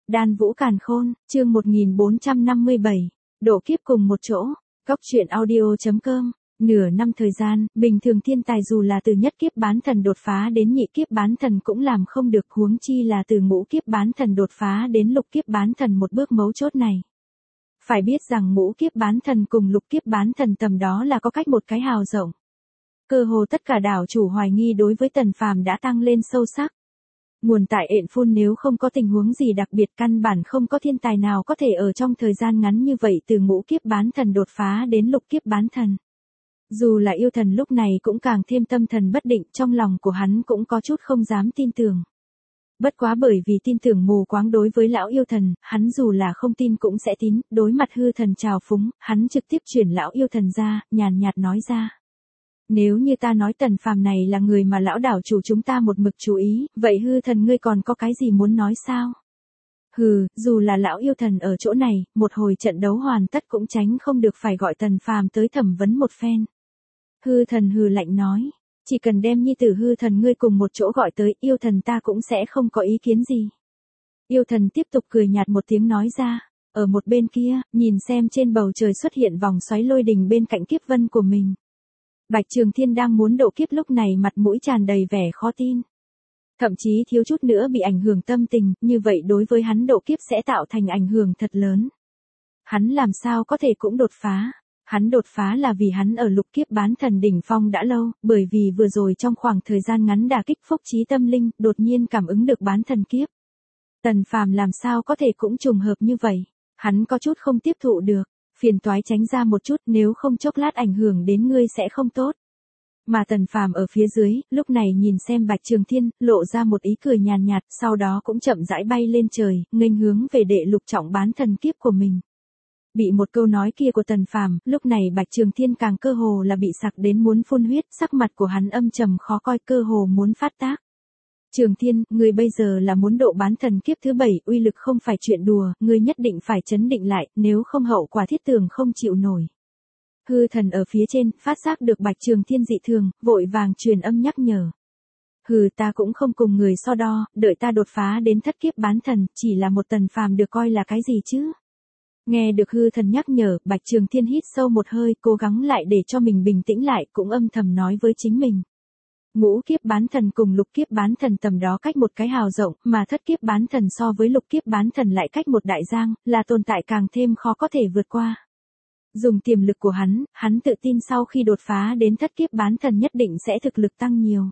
Đan Vũ Càn Khôn, chương 1457, độ kiếp cùng một chỗ, Cóc truyện audio.com. Nửa năm thời gian, bình thường thiên tài dù là từ nhất kiếp bán thần đột phá đến nhị kiếp bán thần cũng làm không được, huống chi là từ ngũ kiếp bán thần đột phá đến lục kiếp bán thần, một bước mấu chốt này. Phải biết rằng ngũ kiếp bán thần cùng lục kiếp bán thần tầm đó là có cách một cái hào rộng. Cơ hồ tất cả đảo chủ hoài nghi đối với Tần Phàm đã tăng lên sâu sắc. Nguồn tại ện phun nếu không có tình huống gì đặc biệt, căn bản không có thiên tài nào có thể ở trong thời gian ngắn như vậy từ ngũ kiếp bán thần đột phá đến lục kiếp bán thần. Dù là yêu thần lúc này cũng càng thêm tâm thần bất định, trong lòng của hắn cũng có chút không dám tin tưởng. Bất quá bởi vì tin tưởng mù quáng đối với lão yêu thần, hắn dù là không tin cũng sẽ tín, đối mặt hư thần trào phúng, hắn trực tiếp chuyển lão yêu thần ra, nhàn nhạt nói ra. Nếu như ta nói Tần Phàm này là người mà lão đảo chủ chúng ta một mực chú ý, vậy hư thần ngươi còn có cái gì muốn nói sao? Hừ, dù là lão yêu thần ở chỗ này, một hồi trận đấu hoàn tất cũng tránh không được phải gọi Tần Phàm tới thẩm vấn một phen. Hư thần hừ lạnh nói, chỉ cần đem nhi tử hư thần ngươi cùng một chỗ gọi tới, yêu thần ta cũng sẽ không có ý kiến gì. Yêu thần tiếp tục cười nhạt một tiếng nói ra, ở một bên kia, nhìn xem trên bầu trời xuất hiện vòng xoáy lôi đình bên cạnh kiếp vân của mình. Bạch Trường Thiên đang muốn độ kiếp lúc này mặt mũi tràn đầy vẻ khó tin. Thậm chí thiếu chút nữa bị ảnh hưởng tâm tình, như vậy đối với hắn độ kiếp sẽ tạo thành ảnh hưởng thật lớn. Hắn làm sao có thể cũng đột phá. Hắn đột phá là vì hắn ở lục kiếp bán thần đỉnh phong đã lâu, bởi vì vừa rồi trong khoảng thời gian ngắn đả kích phúc trí tâm linh, đột nhiên cảm ứng được bán thần kiếp. Tần Phàm làm sao có thể cũng trùng hợp như vậy. Hắn có chút không tiếp thụ được. Phiền toái tránh ra một chút, nếu không chốc lát ảnh hưởng đến ngươi sẽ không tốt. Mà Tần Phàm ở phía dưới, lúc này nhìn xem Bạch Trường Thiên, lộ ra một ý cười nhàn nhạt, sau đó cũng chậm rãi bay lên trời, nghênh hướng về đệ lục trọng bán thần kiếp của mình. Bị một câu nói kia của Tần Phàm, lúc này Bạch Trường Thiên càng cơ hồ là bị sặc đến muốn phun huyết, sắc mặt của hắn âm trầm khó coi, cơ hồ muốn phát tác. Trường Thiên, ngươi bây giờ là muốn độ bán thần kiếp thứ 7, uy lực không phải chuyện đùa, ngươi nhất định phải trấn định lại, nếu không hậu quả thiết tường không chịu nổi. Hư thần ở phía trên, phát giác được Bạch Trường Thiên dị thường, vội vàng truyền âm nhắc nhở. Hừ, ta cũng không cùng người so đo, đợi ta đột phá đến thất kiếp bán thần, chỉ là một Tần Phàm được coi là cái gì chứ? Nghe được hư thần nhắc nhở, Bạch Trường Thiên hít sâu một hơi, cố gắng lại để cho mình bình tĩnh lại, cũng âm thầm nói với chính mình. Ngũ kiếp bán thần cùng lục kiếp bán thần tầm đó cách một cái hào rộng, mà thất kiếp bán thần so với lục kiếp bán thần lại cách một đại giang, là tồn tại càng thêm khó có thể vượt qua. Dùng tiềm lực của hắn tự tin sau khi đột phá đến thất kiếp bán thần nhất định sẽ thực lực tăng nhiều.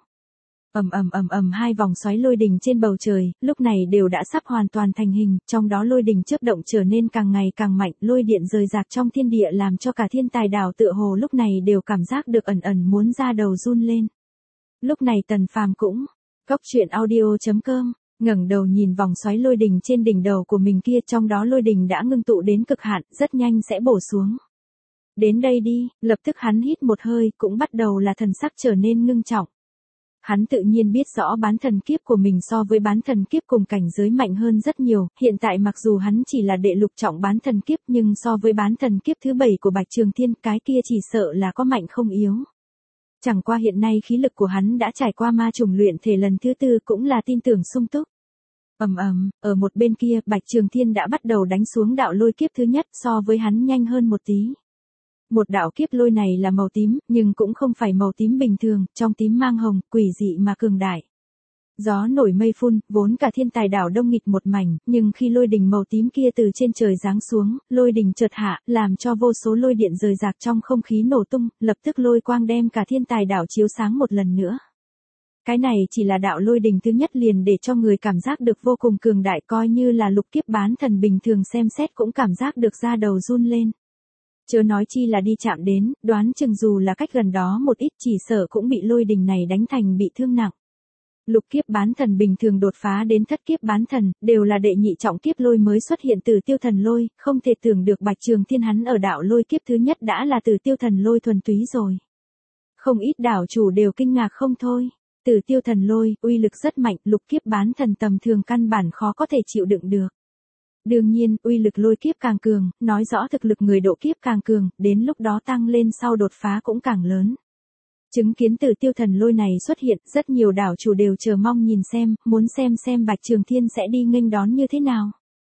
Hai vòng xoáy lôi đình trên bầu trời, lúc này đều đã sắp hoàn toàn thành hình, trong đó lôi đình chớp động trở nên càng ngày càng mạnh, lôi điện rời rạc trong thiên địa làm cho cả thiên tài đảo tựa hồ lúc này đều cảm giác được ẩn ẩn muốn ra đầu run lên. Lúc này Tần Phàm cũng, Cóc truyện audio.com, ngẩng đầu nhìn vòng xoáy lôi đình trên đỉnh đầu của mình kia, trong đó lôi đình đã ngưng tụ đến cực hạn, rất nhanh sẽ bổ xuống. Đến đây đi, lập tức hắn hít một hơi, cũng bắt đầu là thần sắc trở nên ngưng trọng. Hắn tự nhiên biết rõ bán thần kiếp của mình so với bán thần kiếp cùng cảnh giới mạnh hơn rất nhiều, hiện tại mặc dù hắn chỉ là đệ lục trọng bán thần kiếp nhưng so với bán thần kiếp thứ 7 của Bạch Trường Thiên, cái kia chỉ sợ là có mạnh không yếu. Chẳng qua hiện nay khí lực của hắn đã trải qua ma trùng luyện thể lần thứ 4 cũng là tin tưởng sung túc. Ở một bên kia, Bạch Trường Thiên đã bắt đầu đánh xuống đạo lôi kiếp thứ nhất, so với hắn nhanh hơn một tí. Một đạo kiếp lôi này là màu tím, nhưng cũng không phải màu tím bình thường, trong tím mang hồng, quỷ dị mà cường đại. Gió nổi mây phun, vốn cả thiên tài đảo đông nghịt một mảnh, nhưng khi lôi đình màu tím kia từ trên trời giáng xuống, lôi đình chợt hạ, làm cho vô số lôi điện rời rạc trong không khí nổ tung, lập tức lôi quang đem cả thiên tài đảo chiếu sáng một lần nữa. Cái này chỉ là đạo lôi đình thứ nhất liền để cho người cảm giác được vô cùng cường đại, coi như là lục kiếp bán thần bình thường xem xét cũng cảm giác được da đầu run lên. Chớ nói chi là đi chạm đến, đoán chừng dù là cách gần đó một ít chỉ sợ cũng bị lôi đình này đánh thành bị thương nặng. Lục kiếp bán thần bình thường đột phá đến thất kiếp bán thần, đều là đệ nhị trọng kiếp lôi mới xuất hiện từ tiêu thần lôi, không thể tưởng được Bạch Trường Thiên hắn ở đạo lôi kiếp thứ nhất đã là từ tiêu thần lôi thuần túy rồi. Không ít đảo chủ đều kinh ngạc không thôi. Từ tiêu thần lôi, uy lực rất mạnh, lục kiếp bán thần tầm thường căn bản khó có thể chịu đựng được. Đương nhiên, uy lực lôi kiếp càng cường, nói rõ thực lực người độ kiếp càng cường, đến lúc đó tăng lên sau đột phá cũng càng lớn. Chứng kiến từ tiêu thần lôi này xuất hiện, rất nhiều đảo chủ đều chờ mong nhìn xem, muốn xem Bạch Trường Thiên sẽ đi nghênh đón như thế nào.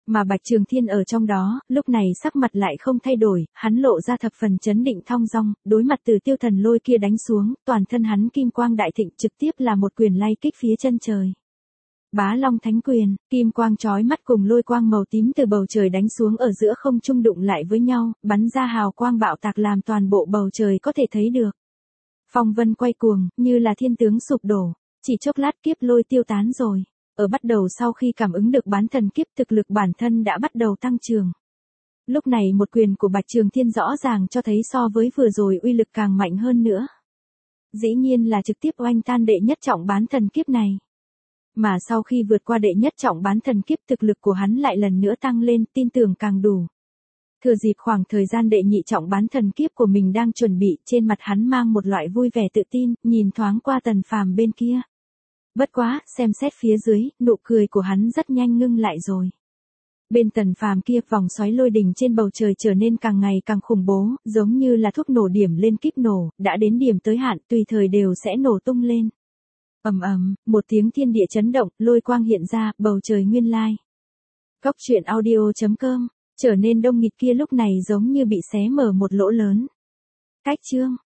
Mà Bạch Trường Thiên ở trong đó, lúc này sắc mặt lại không thay đổi, hắn lộ ra thập phần chấn định thong dong, đối mặt Từ Tiêu Thần lôi kia đánh xuống, toàn thân hắn kim quang đại thịnh trực tiếp là một quyền lay kích phía chân trời. Bá Long Thánh Quyền, kim quang chói mắt cùng lôi quang màu tím từ bầu trời đánh xuống ở giữa không trung đụng lại với nhau, bắn ra hào quang bạo tạc làm toàn bộ bầu trời có thể thấy được. Phong vân quay cuồng, như là thiên tướng sụp đổ, chỉ chốc lát kiếp lôi tiêu tán rồi. Ở bắt đầu sau khi cảm ứng được bán thần kiếp thực lực bản thân đã bắt đầu tăng trưởng. Lúc này một quyền của Bạch Trường Thiên rõ ràng cho thấy so với vừa rồi uy lực càng mạnh hơn nữa. Dĩ nhiên là trực tiếp oanh tan đệ nhất trọng bán thần kiếp này. Mà sau khi vượt qua đệ nhất trọng bán thần kiếp thực lực của hắn lại lần nữa tăng lên, tin tưởng càng đủ. Thừa dịp khoảng thời gian đệ nhị trọng bán thần kiếp của mình đang chuẩn bị, trên mặt hắn mang một loại vui vẻ tự tin, nhìn thoáng qua Tần Phàm bên kia. Bất quá, xem xét phía dưới, nụ cười của hắn rất nhanh ngưng lại rồi. Bên Tần Phàm kia, vòng xoáy lôi đình trên bầu trời trở nên càng ngày càng khủng bố, giống như là thuốc nổ điểm lên kíp nổ, đã đến điểm tới hạn, tùy thời đều sẽ nổ tung lên. Ầm ầm, một tiếng thiên địa chấn động, lôi quang hiện ra, bầu trời nguyên lai. Cóc truyện audio.com, trở nên đông nghịt kia lúc này giống như bị xé mở một lỗ lớn. Cách chương